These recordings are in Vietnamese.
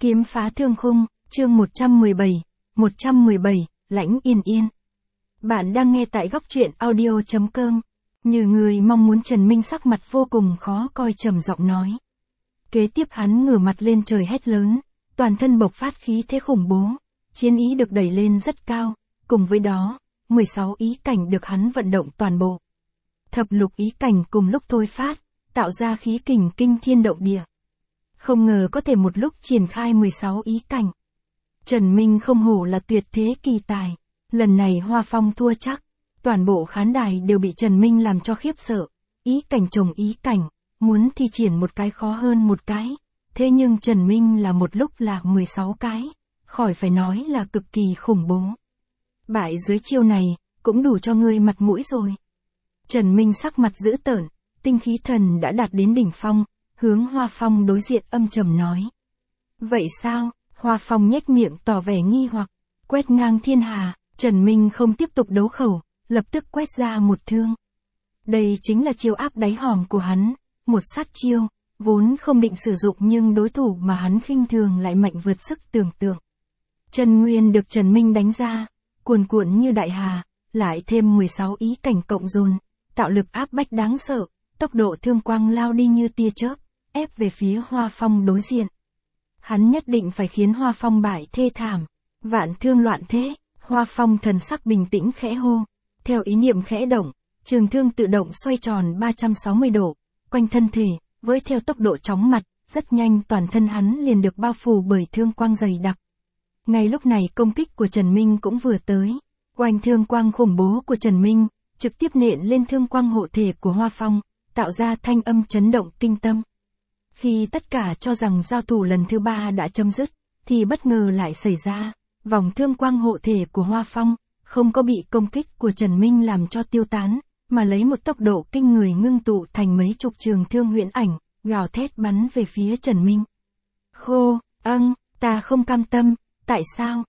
Kiếm phá thương khung, chương 117, Lãnh Yên Yên. Bạn đang nghe tại góc truyện audio.com. Như người mong muốn, Trần Minh sắc mặt vô cùng khó coi trầm giọng nói. Kế tiếp hắn ngửa mặt lên trời hét lớn, toàn thân bộc phát khí thế khủng bố, chiến ý được đẩy lên rất cao, cùng với đó, 16 ý cảnh được hắn vận động toàn bộ. Thập lục ý cảnh cùng lúc thôi phát, tạo ra khí kình kinh thiên động địa. Không ngờ có thể một lúc triển khai 16 ý cảnh. Trần Minh không hổ là tuyệt thế kỳ tài. Lần này Hoa Phong thua chắc. Toàn bộ khán đài đều bị Trần Minh làm cho khiếp sợ. Ý cảnh chồng ý cảnh, muốn thi triển một cái khó hơn một cái. Thế nhưng Trần Minh là một lúc là 16 cái. Khỏi phải nói là cực kỳ khủng bố. Bại dưới chiêu này, cũng đủ cho ngươi mặt mũi rồi. Trần Minh sắc mặt dữ tợn, tinh khí thần đã đạt đến đỉnh phong. Hướng Hoa Phong đối diện âm trầm nói. Vậy sao? Hoa Phong nhếch miệng tỏ vẻ nghi hoặc. Quét ngang thiên hà, Trần Minh không tiếp tục đấu khẩu, lập tức quét ra một thương. Đây chính là chiêu áp đáy hòm của hắn, một sát chiêu, vốn không định sử dụng nhưng đối thủ mà hắn khinh thường lại mạnh vượt sức tưởng tượng. Chân nguyên được Trần Minh đánh ra, cuồn cuộn như đại hà, lại thêm 16 ý cảnh cộng dồn, tạo lực áp bách đáng sợ, tốc độ thương quang lao đi như tia chớp, ép về phía Hoa Phong đối diện. Hắn nhất định phải khiến Hoa Phong bại thê thảm, vạn thương loạn thế. Hoa Phong thần sắc bình tĩnh khẽ hô, theo ý niệm khẽ động, trường thương tự động xoay tròn 360 độ, quanh thân thể, với theo tốc độ chóng mặt, rất nhanh toàn thân hắn liền được bao phủ bởi thương quang dày đặc. Ngay lúc này công kích của Trần Minh cũng vừa tới, oanh thương quang khủng bố của Trần Minh, trực tiếp nện lên thương quang hộ thể của Hoa Phong, tạo ra thanh âm chấn động kinh tâm. Khi tất cả cho rằng giao thủ lần thứ 3 đã chấm dứt, thì bất ngờ lại xảy ra, vòng thương quang hộ thể của Hoa Phong, không có bị công kích của Trần Minh làm cho tiêu tán, mà lấy một tốc độ kinh người ngưng tụ thành mấy chục trường thương huyễn ảnh, gào thét bắn về phía Trần Minh. Ta không cam tâm, tại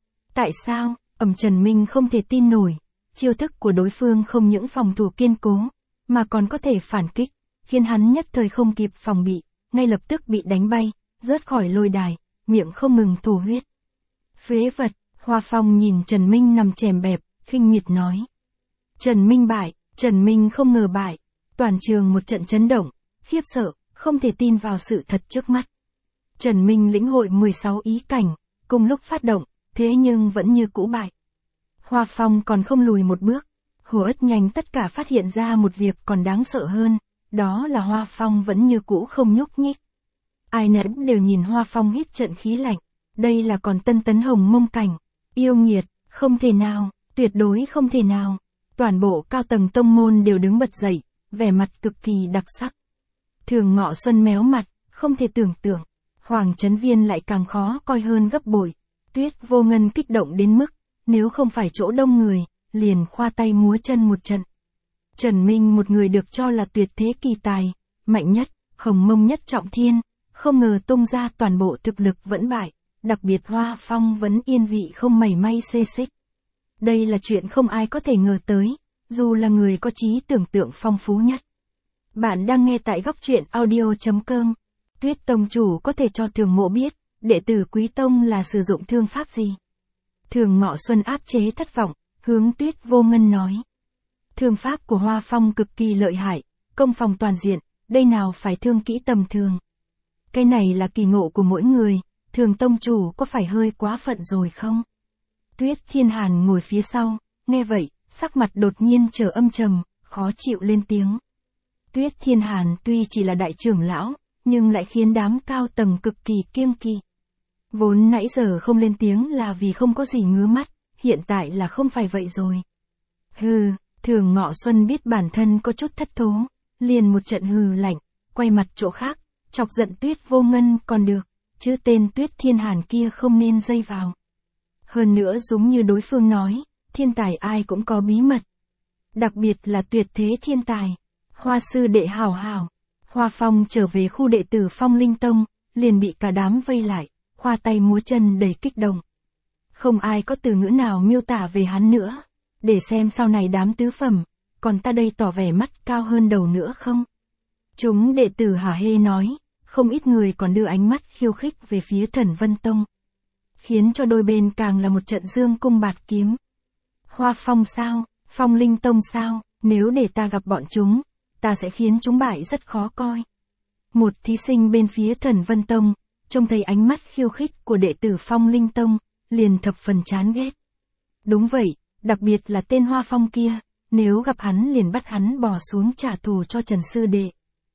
sao, Trần Minh không thể tin nổi, chiêu thức của đối phương không những phòng thủ kiên cố, mà còn có thể phản kích, khiến hắn nhất thời không kịp phòng bị. Ngay lập tức bị đánh bay, rớt khỏi lôi đài, miệng không ngừng thổ huyết. Phế vật, Hoa Phong nhìn Trần Minh nằm chèm bẹp, khinh miệt nói. Trần Minh bại, Trần Minh không ngờ bại, toàn trường một trận chấn động, khiếp sợ, không thể tin vào sự thật trước mắt. Trần Minh lĩnh hội 16 ý cảnh, cùng lúc phát động, thế nhưng vẫn như cũ bại. Hoa Phong còn không lùi một bước, rất nhanh tất cả phát hiện ra một việc còn đáng sợ hơn. Đó là Hoa Phong vẫn như cũ không nhúc nhích. Ai nấy đều nhìn Hoa Phong hít trận khí lạnh. Đây là còn tân tấn hồng mông cảnh. Yêu nghiệt, không thể nào, tuyệt đối không thể nào. Toàn bộ cao tầng tông môn đều đứng bật dậy, vẻ mặt cực kỳ đặc sắc. Thường Ngọ Xuân méo mặt, không thể tưởng tượng. Hoàng Chấn Viên lại càng khó coi hơn gấp bội. Tuyết Vô Ngân kích động đến mức, nếu không phải chỗ đông người, liền khoa tay múa chân một trận. Trần Minh một người được cho là tuyệt thế kỳ tài, mạnh nhất, hồng mông nhất trọng thiên, không ngờ tung ra toàn bộ thực lực vẫn bại, đặc biệt Hoa Phong vẫn yên vị không mảy may xê xích. Đây là chuyện không ai có thể ngờ tới, dù là người có trí tưởng tượng phong phú nhất. Bạn đang nghe tại góc truyện audio.com. Tuyết Tông chủ có thể cho Thường Mộ biết, đệ tử Quý Tông là sử dụng thương pháp gì? Thường Ngọ Xuân áp chế thất vọng, hướng Tuyết Vô Ngân nói. Thương pháp của Hoa Phong cực kỳ lợi hại, công phòng toàn diện, đây nào phải thương kỹ tầm thường. Cái này là kỳ ngộ của mỗi người, Thường tông chủ có phải hơi quá phận rồi không? Tuyết Thiên Hàn ngồi phía sau, nghe vậy, sắc mặt đột nhiên trở âm trầm, khó chịu lên tiếng. Tuyết Thiên Hàn tuy chỉ là đại trưởng lão, nhưng lại khiến đám cao tầng cực kỳ kiêng kỵ. Vốn nãy giờ không lên tiếng là vì không có gì ngứa mắt, hiện tại là không phải vậy rồi. Thường Ngọ Xuân biết bản thân có chút thất thố, liền một trận hừ lạnh, quay mặt chỗ khác, chọc giận Tuyết Vô Ngân còn được, chứ tên Tuyết Thiên Hàn kia không nên dây vào. Hơn nữa giống như đối phương nói, thiên tài ai cũng có bí mật. Đặc biệt là tuyệt thế thiên tài. Hoa sư đệ hảo hảo. Hoa Phong trở về khu đệ tử Phong Linh Tông, liền bị cả đám vây lại, khoa tay múa chân đầy kích động. Không ai có từ ngữ nào miêu tả về hắn nữa. Để xem sau này đám tứ phẩm, còn ta đây tỏ vẻ mắt cao hơn đầu nữa không? Chúng đệ tử hả hê nói, không ít người còn đưa ánh mắt khiêu khích về phía Thần Vân Tông. Khiến cho đôi bên càng là một trận dương cung bạt kiếm. Hoa Phong sao, Phong Linh Tông sao, nếu để ta gặp bọn chúng, ta sẽ khiến chúng bại rất khó coi. Một thí sinh bên phía Thần Vân Tông, trông thấy ánh mắt khiêu khích của đệ tử Phong Linh Tông, liền thập phần chán ghét. Đúng vậy, đặc biệt là tên Hoa Phong kia, nếu gặp hắn liền bắt hắn bò xuống trả thù cho Trần Sư Đệ.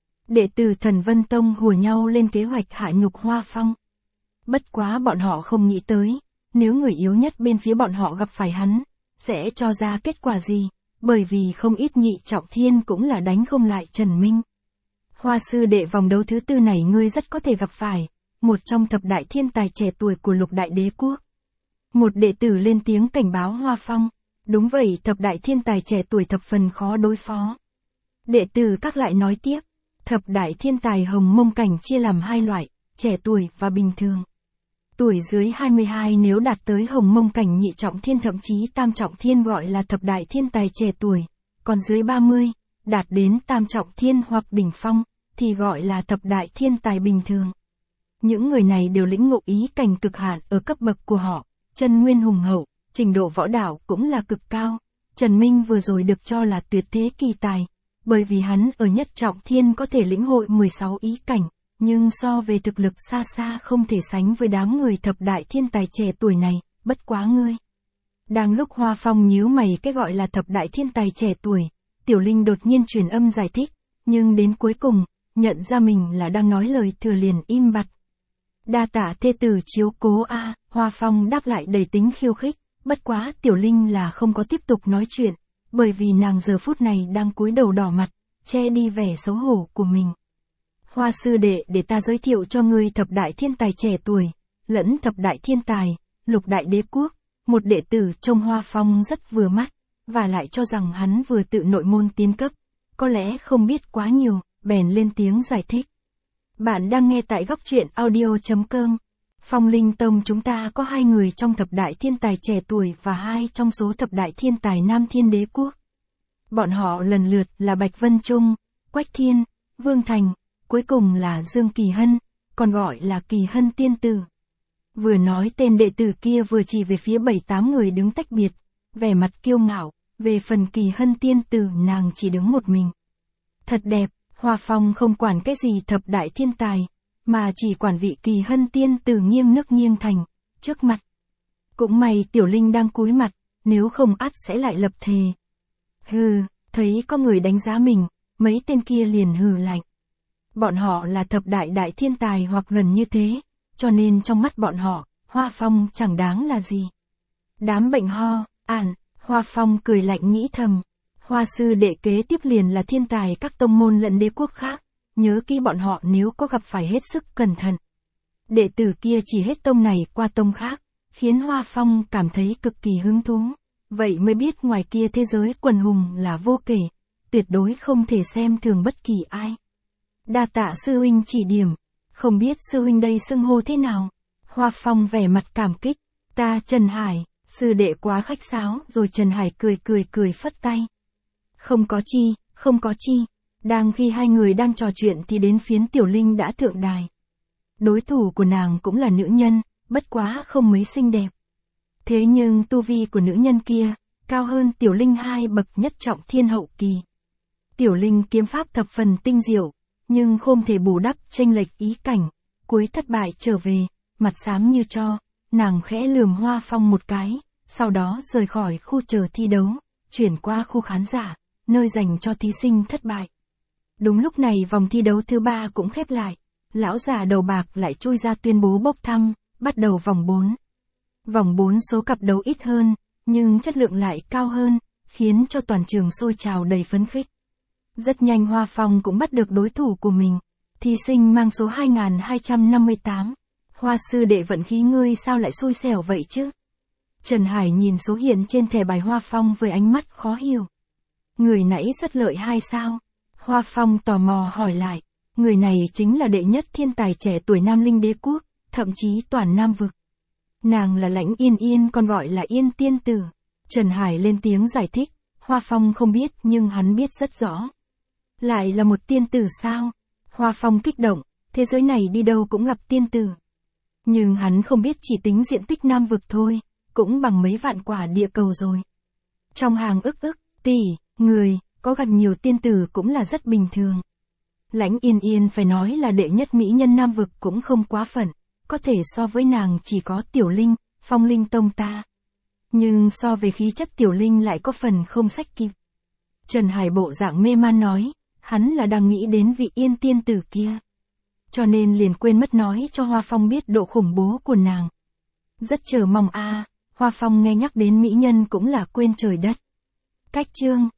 Đệ tử Thần Vân Tông hùa nhau lên kế hoạch hạ nhục Hoa Phong. Bất quá bọn họ không nghĩ tới, nếu người yếu nhất bên phía bọn họ gặp phải hắn, sẽ cho ra kết quả gì, bởi vì không ít nhị trọng thiên cũng là đánh không lại Trần Minh. Hoa Sư Đệ, vòng đấu thứ 4 này ngươi rất có thể gặp phải, một trong thập đại thiên tài trẻ tuổi của Lục Đại Đế Quốc. Một đệ tử lên tiếng cảnh báo Hoa Phong. Đúng vậy, thập đại thiên tài trẻ tuổi thập phần khó đối phó. Đệ tử các lại nói tiếp, thập đại thiên tài Hồng Mông Cảnh chia làm 2 loại, trẻ tuổi và bình thường. Tuổi dưới 22 nếu đạt tới Hồng Mông Cảnh nhị trọng thiên thậm chí tam trọng thiên gọi là thập đại thiên tài trẻ tuổi, còn dưới 30, đạt đến tam trọng thiên hoặc đỉnh phong, thì gọi là thập đại thiên tài bình thường. Những người này đều lĩnh ngộ ý cảnh cực hạn ở cấp bậc của họ, chân nguyên hùng hậu, trình độ võ đạo cũng là cực cao. Trần Minh vừa rồi được cho là tuyệt thế kỳ tài, bởi vì hắn ở nhất trọng thiên có thể lĩnh hội 16 ý cảnh, nhưng so về thực lực xa xa không thể sánh với đám người thập đại thiên tài trẻ tuổi này, bất quá ngươi. Đang lúc Hoa Phong nhíu mày cái gọi là thập đại thiên tài trẻ tuổi, Tiểu Linh đột nhiên truyền âm giải thích, nhưng đến cuối cùng, nhận ra mình là đang nói lời thừa liền im bặt. Đa tạ thê tử chiếu cố a, Hoa Phong đáp lại đầy tính khiêu khích, bất quá Tiểu Linh là không có tiếp tục nói chuyện, bởi vì nàng giờ phút này đang cúi đầu đỏ mặt, che đi vẻ xấu hổ của mình. Hoa Sư Đệ, để ta giới thiệu cho ngươi thập đại thiên tài trẻ tuổi, lẫn thập đại thiên tài, Lục Đại Đế Quốc. Một đệ tử trông Hoa Phong rất vừa mắt, và lại cho rằng hắn vừa tự nội môn tiến cấp, có lẽ không biết quá nhiều, bèn lên tiếng giải thích. Bạn đang nghe tại góc truyện audio.com. Phong Linh Tông chúng ta có 2 người trong thập đại thiên tài trẻ tuổi và 2 trong số thập đại thiên tài Nam Thiên Đế Quốc. Bọn họ lần lượt là Bạch Vân Trung, Quách Thiên, Vương Thành, cuối cùng là Dương Kỳ Hân, còn gọi là Kỳ Hân Tiên Tử. Vừa nói tên đệ tử kia vừa chỉ về phía 7-8 người đứng tách biệt, vẻ mặt kiêu ngạo, về phần Kỳ Hân Tiên Tử nàng chỉ đứng một mình. Thật đẹp, Hoa Phong không quản cái gì thập đại thiên tài, mà chỉ quản vị Kỳ Hân Tiên Tử nghiêng nước nghiêng thành, trước mặt. Cũng may Tiểu Linh đang cúi mặt, nếu không ắt sẽ lại lập thề. Hừ, thấy có người đánh giá mình, mấy tên kia liền hừ lạnh. Bọn họ là thập đại đại thiên tài hoặc gần như thế, cho nên trong mắt bọn họ, Hoa Phong chẳng đáng là gì. Đám bệnh ho, Hoa Phong cười lạnh nghĩ thầm. Hoa Sư Đệ kế tiếp liền là thiên tài các tông môn lẫn đế quốc khác, nhớ kỹ bọn họ nếu có gặp phải hết sức cẩn thận. Đệ tử kia chỉ hết tông này qua tông khác, khiến Hoa Phong cảm thấy cực kỳ hứng thú. Vậy mới biết ngoài kia thế giới quần hùng là vô kể, tuyệt đối không thể xem thường bất kỳ ai. Đa tạ sư huynh chỉ điểm, không biết sư huynh đây xưng hô thế nào. Hoa Phong vẻ mặt cảm kích, ta Trần Hải, sư đệ quá khách sáo, rồi Trần Hải cười phất tay. Không có chi, đang khi 2 người đang trò chuyện thì đến phiến Tiểu Linh đã thượng đài. Đối thủ của nàng cũng là nữ nhân, bất quá không mấy xinh đẹp. Thế nhưng tu vi của nữ nhân kia, cao hơn Tiểu Linh 2 bậc nhất trọng thiên hậu kỳ. Tiểu Linh kiếm pháp thập phần tinh diệu, nhưng không thể bù đắp chênh lệch ý cảnh, cuối thất bại trở về, mặt xám như tro, nàng khẽ lườm Hoa Phong một cái, sau đó rời khỏi khu chờ thi đấu, chuyển qua khu khán giả, nơi dành cho thí sinh thất bại. Đúng lúc này vòng thi đấu thứ 3 cũng khép lại, lão già đầu bạc lại chui ra tuyên bố bốc thăm, bắt đầu vòng 4. Vòng 4 số cặp đấu ít hơn, nhưng chất lượng lại cao hơn, khiến cho toàn trường sôi trào đầy phấn khích. Rất nhanh Hoa Phong cũng bắt được đối thủ của mình, thí sinh mang số 2258. Hoa Sư Đệ vận khí ngươi sao lại xui xẻo vậy chứ? Trần Hải nhìn số hiện trên thẻ bài Hoa Phong với ánh mắt khó hiểu. Người nãy rất lợi hay sao? Hoa Phong tò mò hỏi lại. Người này chính là đệ nhất thiên tài trẻ tuổi Nam Linh Đế Quốc, thậm chí toàn Nam Vực. Nàng là Lãnh Yên Yên, còn gọi là Yên Tiên Tử. Trần Hải lên tiếng giải thích. Hoa Phong không biết nhưng hắn biết rất rõ. Lại là một tiên tử sao? Hoa Phong kích động, thế giới này đi đâu cũng gặp tiên tử. Nhưng hắn không biết chỉ tính diện tích Nam vực thôi, cũng bằng mấy vạn quả địa cầu rồi. Trong hàng ức tỷ người, có gặp nhiều tiên tử cũng là rất bình thường. Lãnh Yên Yên phải nói là đệ nhất mỹ nhân Nam vực cũng không quá phận, có thể so với nàng chỉ có Tiểu Linh, Phong Linh tông ta. Nhưng so về khí chất Tiểu Linh lại có phần không sách kịp. Trần Hải bộ dạng mê man nói, hắn là đang nghĩ đến vị Yên tiên tử kia. Cho nên liền quên mất nói cho Hoa Phong biết độ khủng bố của nàng. Rất chờ mong Hoa Phong nghe nhắc đến mỹ nhân cũng là quên trời đất. Cách chương